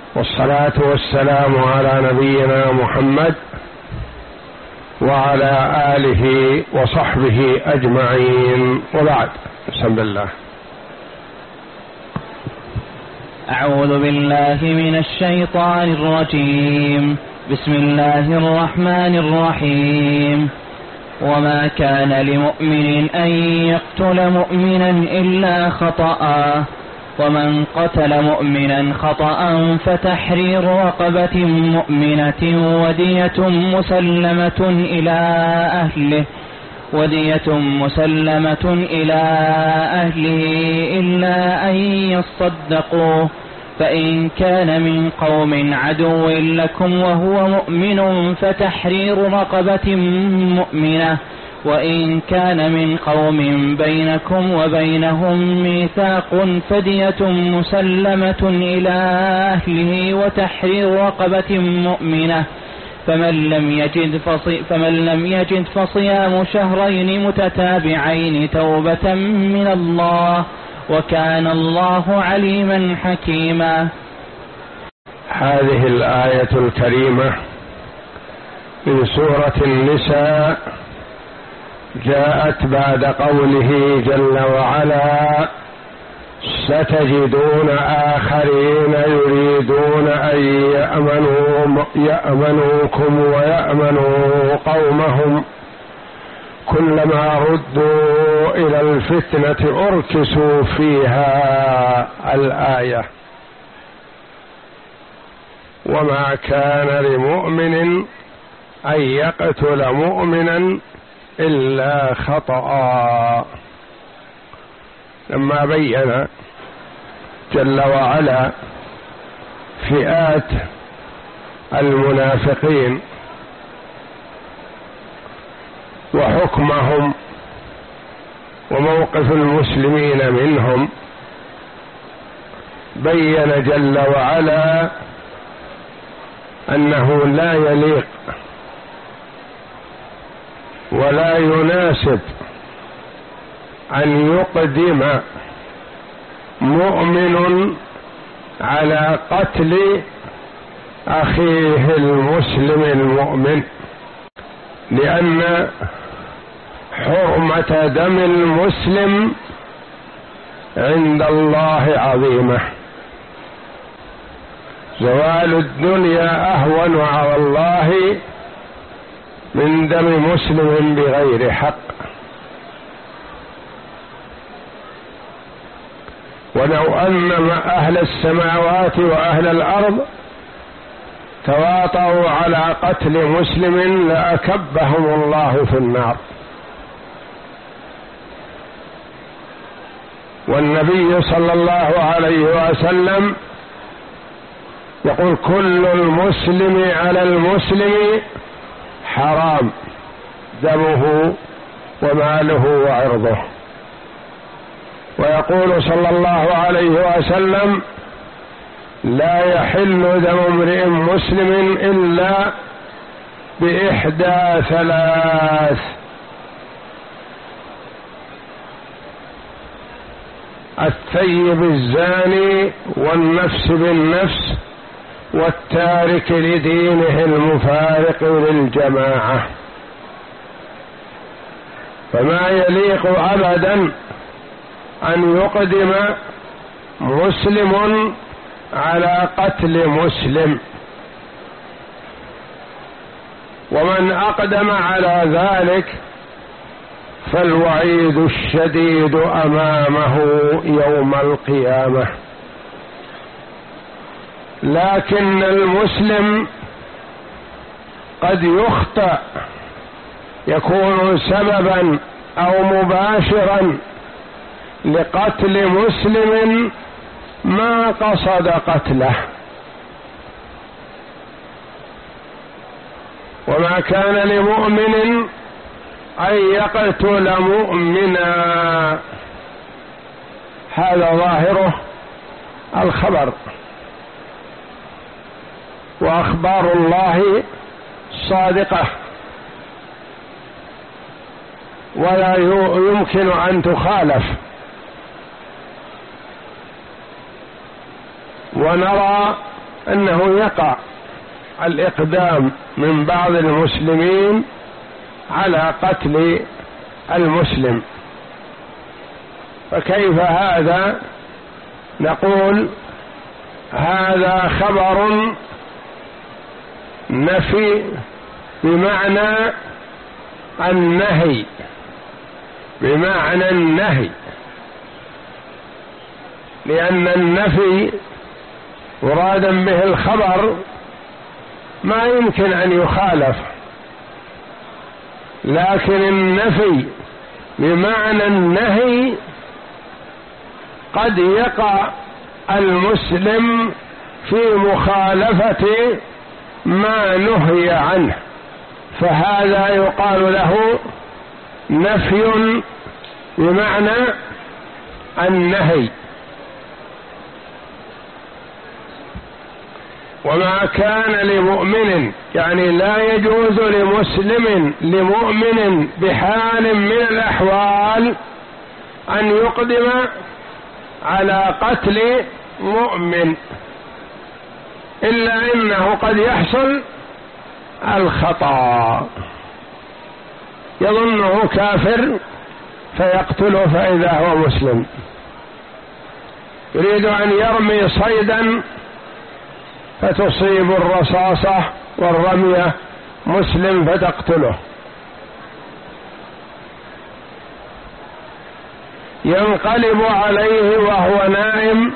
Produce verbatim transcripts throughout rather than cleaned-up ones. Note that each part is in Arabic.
والصلاة والسلام على نبينا محمد وعلى آله وصحبه أجمعين، وبعد. بسم الله. أعوذ بالله من الشيطان الرجيم. بسم الله الرحمن الرحيم. وما كان لمؤمن أن يقتل مؤمنا إلا خطأ، ومن قتل مؤمنا خطأ فتحرير رقبة مؤمنة ودية مسلمة إلى أهله ودية مسلمة إلى أهله إلا أن يصدقوا، فإن كان من قوم عدو لكم وهو مؤمن فتحرير رقبة مؤمنة، وإن كان من قوم بينكم وبينهم ميثاق فدية مسلمة إلى أهله وتحرير رقبة مؤمنة، فمن لم يجد فصي فمن لم يجد فصيام شهرين متتابعين توبة من الله، وكان الله عليما حكيما. هذه الآية الكريمة من سورة النساء جاءت بعد قوله جل وعلا: ستجدون آخرين يريدون أن يأمنوا يأمنوكم ويأمنوا قومهم كلما ردوا إلى الفتنة أركسوا فيها. الآية. وما كان لمؤمن أن يقتل مؤمنا إلا خطأ. لما بين جل وعلا فئات المنافقين وحكمهم وموقف المسلمين منهم، بين جل وعلا أنه لا يليق ولا يناسب أن يقدم مؤمن على قتل أخيه المسلم المؤمن، لأن حرمة دم المسلم عند الله عظيمة. زوال الدنيا أهون على الله من دم مسلم بغير حق. ولو أن أهل السماوات وأهل الأرض تواطؤوا على قتل مسلم لأكبهم الله في النار. والنبي صلى الله عليه وسلم يقول: كل المسلم على المسلم حرام دمه وماله وعرضه. ويقول صلى الله عليه وسلم: لا يحل دم امرئ مسلم إلا بإحدى ثلاث: الثيب الزاني، والنفس بالنفس، والتارك لدينه المفارق للجماعة. فما يليق أبدا أن يقدم مسلم على قتل مسلم، ومن أقدم على ذلك فالوعيد الشديد أمامه يوم القيامة. لكن المسلم قد يخطئ، يكون سببا أو مباشرا لقتل مسلم ما قصد قتله. وما كان لمؤمن أن يقتل مؤمنا، هذا ظاهره الخبر، وأخبار الله صادقة ولا يمكن أن تخالف. ونرى أنه يقع الإقدام من بعض المسلمين على قتل المسلم، فكيف هذا؟ نقول هذا خبر نفي بمعنى النهي، بمعنى النهي، لأن النفي مرادا به الخبر ما يمكن أن يخالف، لكن النفي بمعنى النهي قد يقع المسلم في مخالفة ما نهي عنه، فهذا يقال له نفي بمعنى النهي. وما كان لمؤمن، يعني لا يجوز لمسلم لمؤمن بحال من الأحوال أن يقدم على قتل مؤمن، إلا إنه قد يحصل الخطأ، يظنه كافر فيقتله فإذا هو مسلم، يريد أن يرمي صيدا فتصيب الرصاصة والرمية مسلم فتقتله، ينقلب عليه وهو نائم،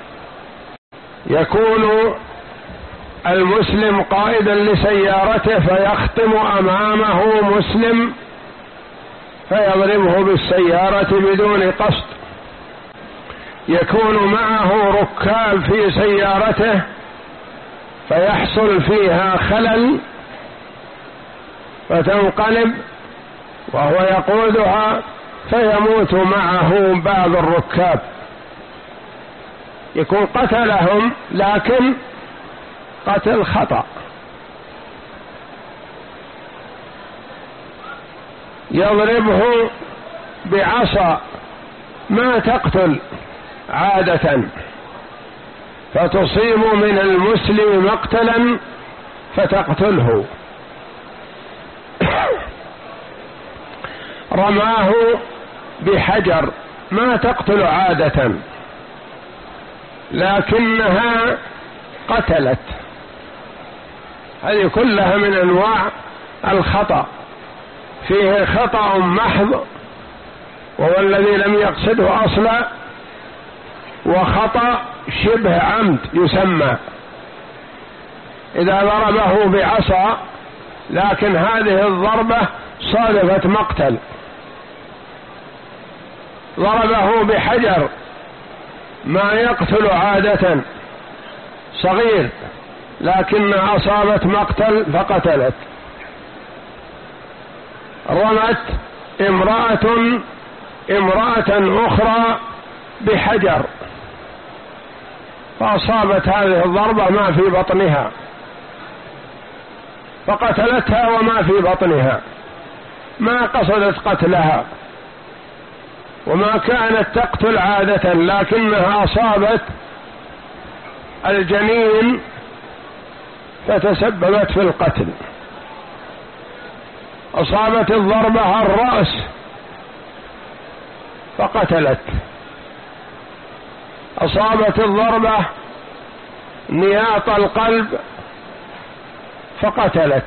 يكون المسلم قائدا لسيارته فيخطم أمامه مسلم فيضربه بالسيارة بدون قصد، يكون معه ركاب في سيارته فيحصل فيها خلل فتنقلب وهو يقودها فيموت معه بعض الركاب، يكون قتلهم لكن قتل خطأ. يضربه بعصا ما تقتل عادة فتصيب من المسلم مقتلا فتقتله. رماه بحجر ما تقتل عادة لكنها قتلت، هذه كلها من أنواع الخطأ، فيه خطأ محض وهو الذي لم يقصده أصلا، وخطأ شبه عمد يسمى إذا ضربه بعصا لكن هذه الضربة صادفت مقتل، ضربه بحجر ما يقتل عادة صغير لكنها أصابت مقتل فقتلت. رمت امرأة امرأة أخرى بحجر فأصابت هذه الضربة ما في بطنها فقتلتها وما في بطنها، ما قصدت قتلها وما كانت تقتل عادة لكنها أصابت الجنين فتسببت في القتل. أصابت الضربة الرأس فقتلت، أصابت الضربة نياط القلب فقتلت،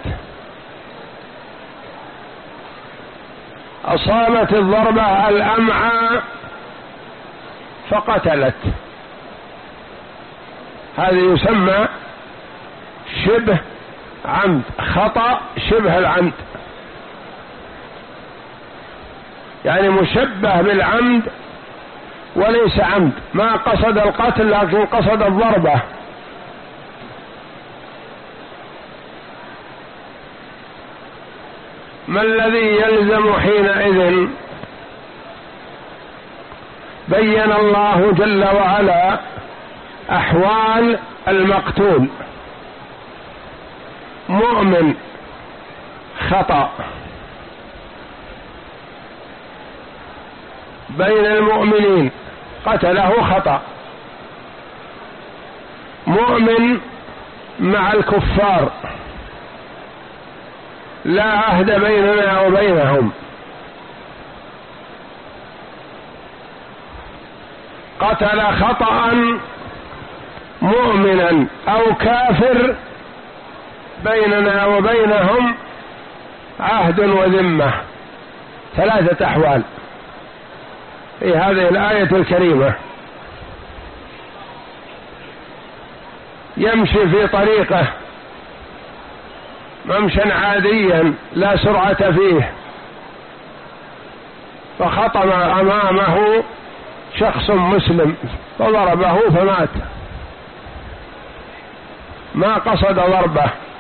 أصابت الضربة الأمعاء فقتلت. هذا يسمى شبه عمد، خطأ شبه العمد، يعني مشبه بالعمد وليس عمد، ما قصد القتل لكن قصد الضربة. ما الذي يلزم حينئذ؟ بين الله جل وعلا أحوال المقتول: مؤمن خطأ بين المؤمنين قتله خطأ، مؤمن مع الكفار لا عهد بيننا وبينهم، قتل خطأ مؤمنا أو كافر بيننا وبينهم عهد وذمة، ثلاثة أحوال في هذه الآية الكريمة. يمشي في طريقه ممشا عاديا لا سرعة فيه، فخطم أمامه شخص مسلم فضربه فمات، ما قصد ضربه،